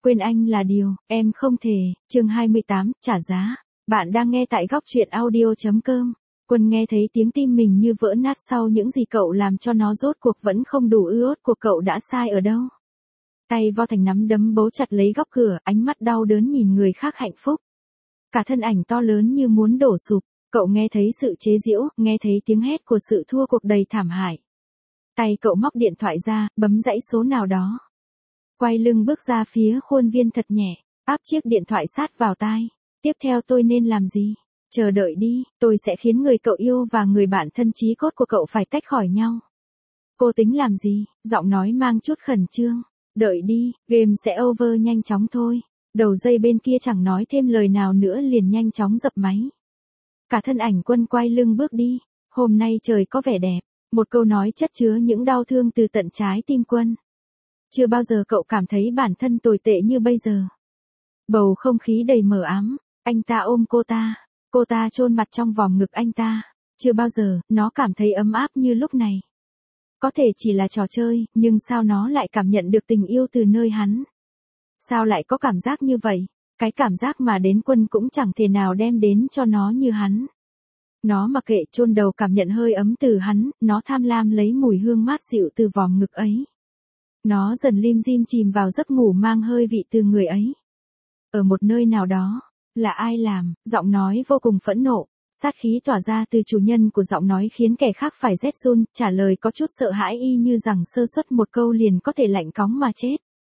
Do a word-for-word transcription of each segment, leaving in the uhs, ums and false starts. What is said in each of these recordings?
Quên anh là điều, em không thể. Chương hai mươi tám, trả giá. Bạn đang nghe tại góc truyện audio chấm com. Quân nghe thấy tiếng tim mình như vỡ nát sau những gì cậu làm cho nó, rốt cuộc vẫn không đủ ước của cậu đã sai ở đâu. Tay vo thành nắm đấm bấu chặt lấy góc cửa, ánh mắt đau đớn nhìn người khác hạnh phúc. Cả thân ảnh to lớn như muốn đổ sụp, cậu nghe thấy sự chế giễu, nghe thấy tiếng hét của sự thua cuộc đầy thảm hại. Tay cậu móc điện thoại ra, bấm dãy số nào đó. Quay lưng bước ra phía khuôn viên thật nhẹ, áp chiếc điện thoại sát vào tai. Tiếp theo tôi nên làm gì? Chờ đợi đi, tôi sẽ khiến người cậu yêu và người bạn thân chí cốt của cậu phải tách khỏi nhau. Cô tính làm gì? Giọng nói mang chút khẩn trương. Đợi đi, game sẽ over nhanh chóng thôi. Đầu dây bên kia chẳng nói thêm lời nào nữa liền nhanh chóng dập máy. Cả thân ảnh Quân quay lưng bước đi. Hôm nay trời có vẻ đẹp. Một câu nói chất chứa những đau thương từ tận trái tim Quân. Chưa bao giờ cậu cảm thấy bản thân tồi tệ như bây giờ. Bầu không khí đầy mờ ám. Anh ta ôm cô ta. Cô ta chôn mặt trong vòng ngực anh ta. Chưa bao giờ nó cảm thấy ấm áp như lúc này. Có thể chỉ là trò chơi, nhưng sao nó lại cảm nhận được tình yêu từ nơi hắn? Sao lại có cảm giác như vậy? Cái cảm giác mà đến Quân cũng chẳng thể nào đem đến cho nó như hắn. Nó mặc kệ, chôn đầu cảm nhận hơi ấm từ hắn, nó tham lam lấy mùi hương mát dịu từ vòng ngực ấy. Nó dần lim dim chìm vào giấc ngủ mang hơi vị từ người ấy. Ở một nơi nào đó, là ai làm? Giọng nói vô cùng phẫn nộ, sát khí tỏa ra từ chủ nhân của giọng nói khiến kẻ khác phải rét run, trả lời có chút sợ hãi y như rằng sơ suất một câu liền có thể lạnh cóng mà chết.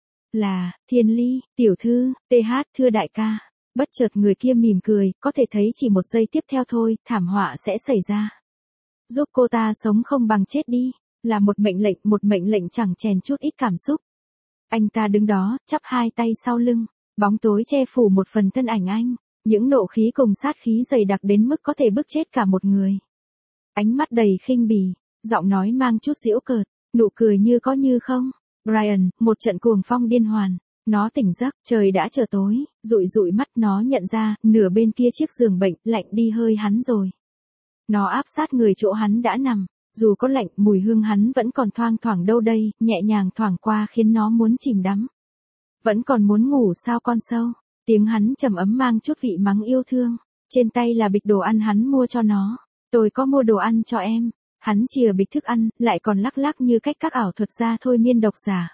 Là, Thiên Ly, tiểu thư, tê hát, thưa đại ca. Bất chợt người kia mỉm cười, có thể thấy chỉ một giây tiếp theo thôi, thảm họa sẽ xảy ra. Giúp cô ta sống không bằng chết đi, là một mệnh lệnh, một mệnh lệnh chẳng chèn chút ít cảm xúc. Anh ta đứng đó, chắp hai tay sau lưng, bóng tối che phủ một phần thân ảnh anh, những nộ khí cùng sát khí dày đặc đến mức có thể bức chết cả một người. Ánh mắt đầy khinh bỉ, giọng nói mang chút giễu cợt, nụ cười như có như không. Brian, một trận cuồng phong điên hoàn. Nó tỉnh giấc, trời đã trở tối, dụi dụi mắt nó nhận ra, nửa bên kia chiếc giường bệnh, lạnh đi hơi hắn rồi. Nó áp sát người chỗ hắn đã nằm, dù có lạnh, mùi hương hắn vẫn còn thoang thoảng đâu đây, nhẹ nhàng thoảng qua khiến nó muốn chìm đắm. Vẫn còn muốn ngủ sao con sâu, tiếng hắn trầm ấm mang chút vị mắng yêu thương, trên tay là bịch đồ ăn hắn mua cho nó, tôi có mua đồ ăn cho em, hắn chìa bịch thức ăn, lại còn lắc lắc như cách các ảo thuật gia thôi miên độc giả.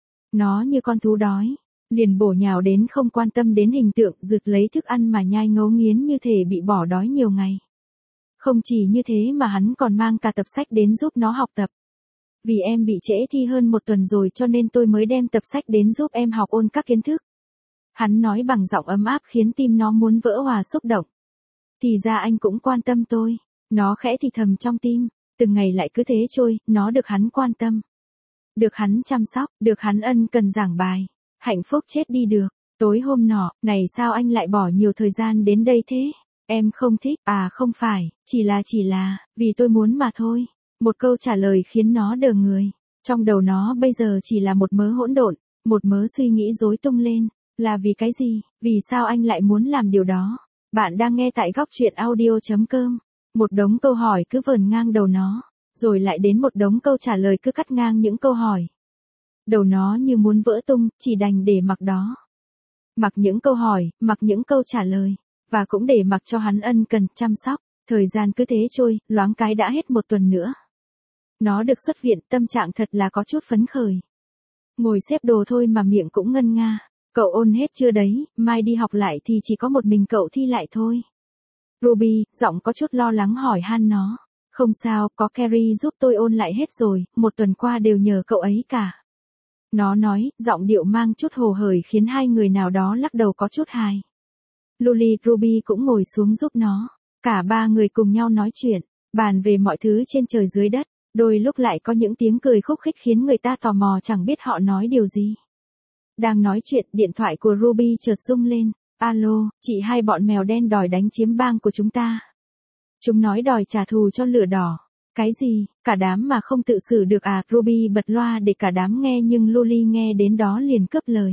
Nó như con thú đói, liền bổ nhào đến không quan tâm đến hình tượng, rực lấy thức ăn mà nhai ngấu nghiến như thể bị bỏ đói nhiều ngày. Không chỉ như thế mà hắn còn mang cả tập sách đến giúp nó học tập. Vì em bị trễ thi hơn một tuần rồi cho nên tôi mới đem tập sách đến giúp em học ôn các kiến thức. Hắn nói bằng giọng ấm áp khiến tim nó muốn vỡ hòa xúc động. Thì ra anh cũng quan tâm tôi. Nó khẽ thì thầm trong tim, từng ngày lại cứ thế trôi, nó được hắn quan tâm. Được hắn chăm sóc, được hắn ân cần giảng bài. Hạnh phúc chết đi được. Tối hôm nọ, này sao anh lại bỏ nhiều thời gian đến đây thế? Em không thích, à không phải, chỉ là chỉ là, vì tôi muốn mà thôi. Một câu trả lời khiến nó đờ người. Trong đầu nó bây giờ chỉ là một mớ hỗn độn, một mớ suy nghĩ rối tung lên. Là vì cái gì? Vì sao anh lại muốn làm điều đó? Bạn đang nghe tại góc truyện audio chấm com. Một đống câu hỏi cứ vờn ngang đầu nó, rồi lại đến một đống câu trả lời cứ cắt ngang những câu hỏi. Đầu nó như muốn vỡ tung, chỉ đành để mặc đó. Mặc những câu hỏi, mặc những câu trả lời, và cũng để mặc cho hắn ân cần chăm sóc. Thời gian cứ thế trôi, loáng cái đã hết một tuần nữa. Nó được xuất viện, tâm trạng thật là có chút phấn khởi. Ngồi xếp đồ thôi mà miệng cũng ngân nga. Cậu ôn hết chưa đấy, mai đi học lại thì chỉ có một mình cậu thi lại thôi. Ruby, giọng có chút lo lắng hỏi han nó. Không sao, có Carrie giúp tôi ôn lại hết rồi, một tuần qua đều nhờ cậu ấy cả. Nó nói, giọng điệu mang chút hồ hởi khiến hai người nào đó lắc đầu có chút hài. Luli, Ruby cũng ngồi xuống giúp nó. Cả ba người cùng nhau nói chuyện, bàn về mọi thứ trên trời dưới đất. Đôi lúc lại có những tiếng cười khúc khích khiến người ta tò mò chẳng biết họ nói điều gì. Đang nói chuyện, điện thoại của Ruby chợt rung lên. Alo, chị hai bọn mèo đen đòi đánh chiếm bang của chúng ta. Chúng nói đòi trả thù cho lửa đỏ. Cái gì, cả đám mà không tự xử được à? Ruby bật loa để cả đám nghe nhưng Luli nghe đến đó liền cướp lời.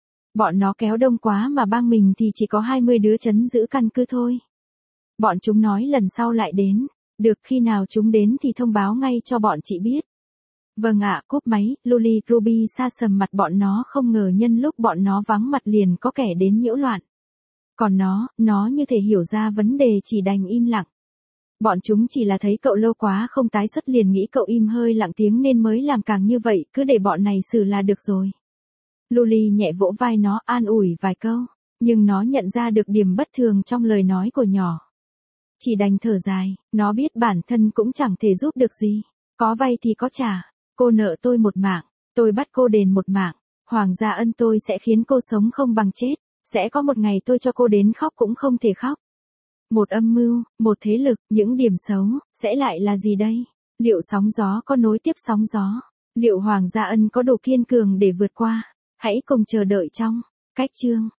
Bọn nó kéo đông quá mà bang mình thì chỉ có hai mươi đứa trấn giữ căn cứ thôi. Bọn chúng nói lần sau lại đến. Được, khi nào chúng đến thì thông báo ngay cho bọn chị biết. Vâng ạ, cúp máy, Luli, Ruby sa sầm mặt bọn nó không ngờ nhân lúc bọn nó vắng mặt liền có kẻ đến nhiễu loạn. Còn nó, nó như thể hiểu ra vấn đề chỉ đành im lặng. Bọn chúng chỉ là thấy cậu lâu quá không tái xuất liền nghĩ cậu im hơi lặng tiếng nên mới làm càng như vậy, cứ để bọn này xử là được rồi. Luli nhẹ vỗ vai nó an ủi vài câu, nhưng nó nhận ra được điểm bất thường trong lời nói của nhỏ. Chỉ đành thở dài, nó biết bản thân cũng chẳng thể giúp được gì. Có vay thì có trả, cô nợ tôi một mạng, tôi bắt cô đền một mạng, Hoàng gia ân tôi sẽ khiến cô sống không bằng chết, sẽ có một ngày tôi cho cô đến khóc cũng không thể khóc. Một âm mưu, một thế lực, những điểm xấu, sẽ lại là gì đây? Liệu sóng gió có nối tiếp sóng gió? Liệu Hoàng gia ân có đủ kiên cường để vượt qua? Hãy cùng chờ đợi trong cách chương.